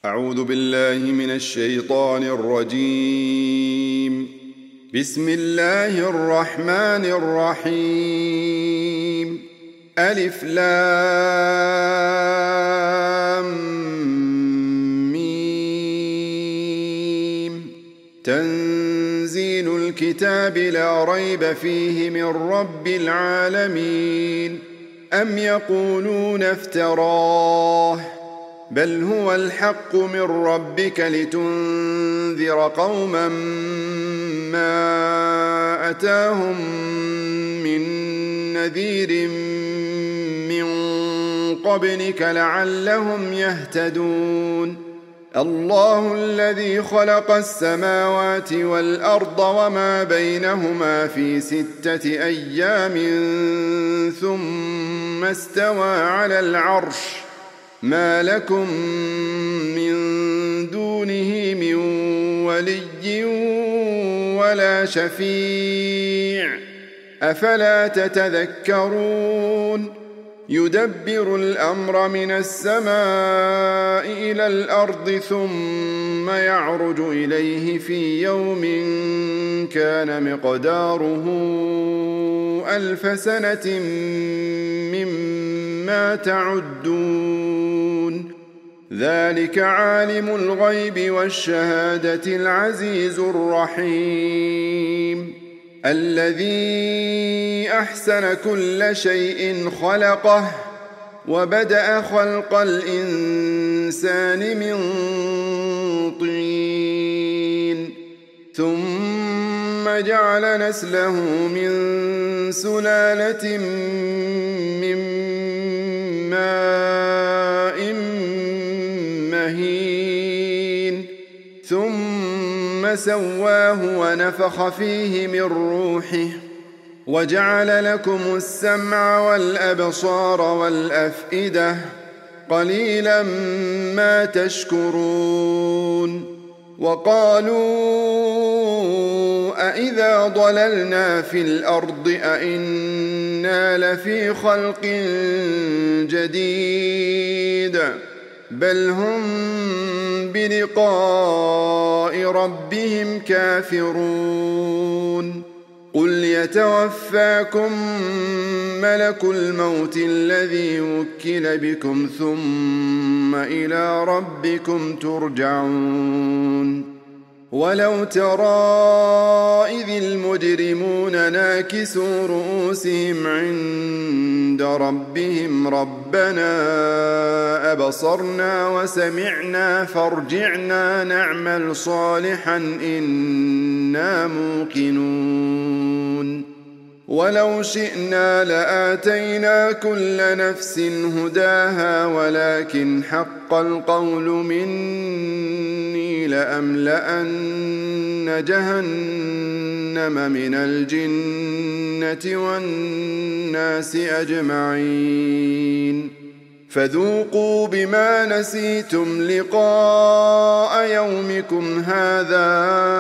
أعوذ بالله من الشيطان الرجيم. بسم الله الرحمن الرحيم. ألف لام ميم. تنزيل الكتاب لا ريب فيه من رب العالمين. أم يقولون افتراه بل هو الحق من ربك لتنذر قوما ما أتاهم من نذير من قبلك لعلهم يهتدون. الله الذي خلق السماوات والأرض وما بينهما في 6 أيام ثم استوى على العرش ما لكم من دونه من ولي ولا شفيع أفلا تتذكرون. يدبر الأمر من السماء إلى الأرض ثم يعرج إليه في يوم كان مقداره 1000 سنة مما تعدون. ذلك عالم الغيب والشهادة العزيز الرحيم. الذي أحسن كل شيء خلقه وبدأ خلق الإنسان من طين ثم جعل نسله من سلالة من ماء مهين ثم سواه ونفخ فيه من روحه وجعل لكم السمع والأبصار والأفئدة قليلا ما تشكرون. وقالوا أإذا ضللنا في الأرض أإنا لفي خلق جديد بل هم بلقاء ربهم كافرون. قل يتوفاكم ملك الموت الذي وكل بكم ثم إلى ربكم ترجعون. ولو ترى إذ المجرمون ناكسوا رؤوسهم عند ربهم ربنا أبصرنا وسمعنا فارجعنا نعمل صالحا إنا موقنون. ولو شئنا لآتينا كل نفس هداها ولكن حق القول مني لأملأن جهنم من الجنة والناس أجمعين. فذوقوا بما نسيتم لقاء يومكم هذا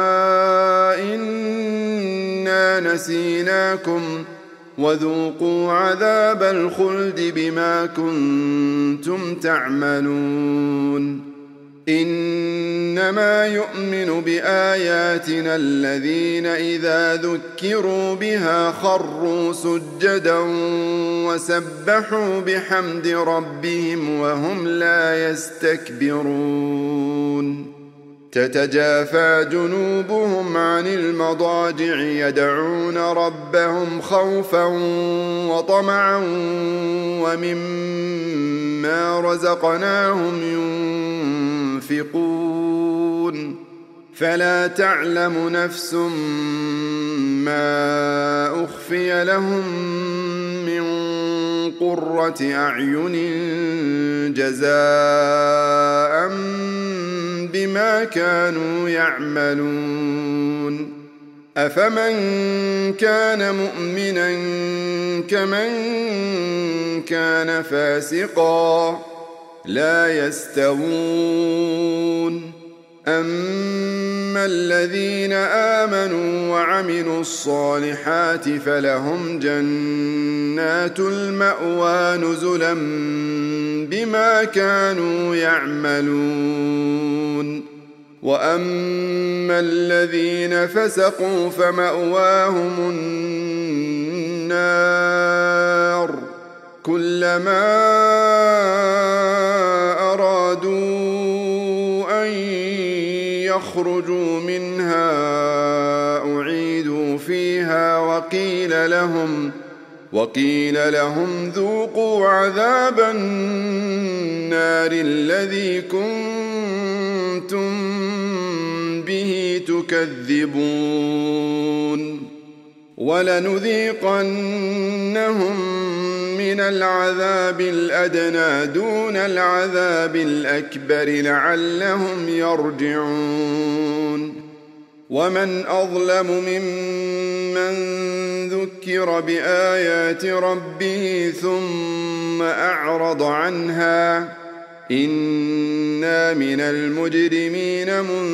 إنا نسيناكم وذوقوا عذاب الخلد بما كنتم تعملون. إنما يؤمن بآياتنا الذين إذا ذكروا بها خروا سجدا وسبحوا بحمد ربهم وهم لا يستكبرون. تتجافى جنوبهم عن المضاجع يدعون ربهم خوفا وطمعا ومما رزقناهم ينفقون. فلا تعلم نفس ما أخفي لهم من قرة أعين جزاء بما كانوا يعملون. أفمن كان مؤمنا كمن كان فاسقا لا يستوون. أما الذين آمنوا وعملوا الصالحات فلهم جنات المأوى نزلا بما كانوا يعملون وأما الذين فسقوا فمأواهم النار كلما أرادوا أن يخرجوا منها أعيدوا فيها وقيل لهم ذوقوا عذاب النار الذي كنتم به تكذبون ولنذيقنهم من العذاب الأدنى دون العذاب الأكبر لعلهم يرجعون ومن أظلم ممن ذكر بآيات ربه ثم أعرض عنها إنا من المجرمين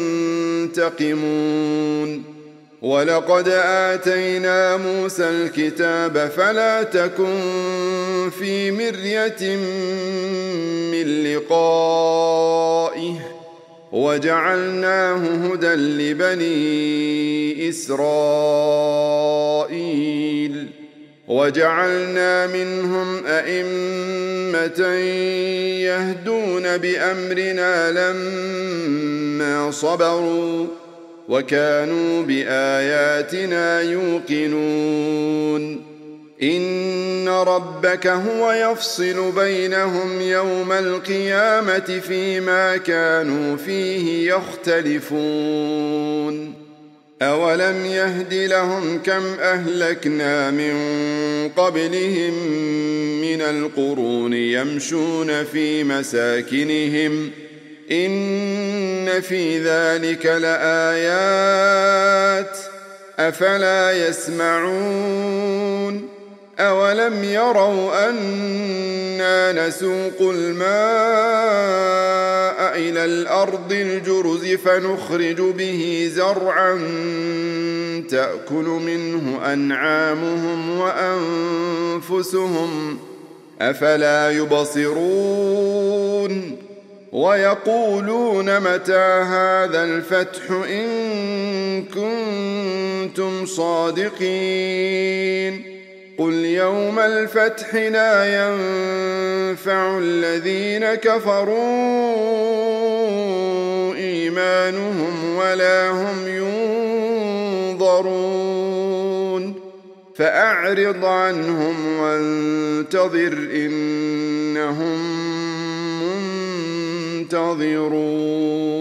منتقمون ولقد آتينا موسى الكتاب فلا تكن في مرية من لقائه وجعلناه هدى لبني إسرائيل وجعلنا منهم أئمة يهدون بأمرنا لما صبروا وكانوا بآياتنا يوقنون إن ربك هو يفصل بينهم يوم القيامة فيما كانوا فيه يختلفون أولم يهد لهم كم أهلكنا من قبلهم من القرون يمشون في مساكنهم إن في ذلك لآيات أفلا يسمعون أولم يروا أنا نسوق الماء إلى الأرض الجرز فنخرج به زرعا تأكل منه أنعامهم وأنفسهم أفلا يبصرون ويقولون متى هذا الفتح إن كنتم صادقين قل يوم الفتح لا ينفع الذين كفروا إيمانهم ولا هم ينظرون فأعرض عنهم وانتظر إنهم منتظرون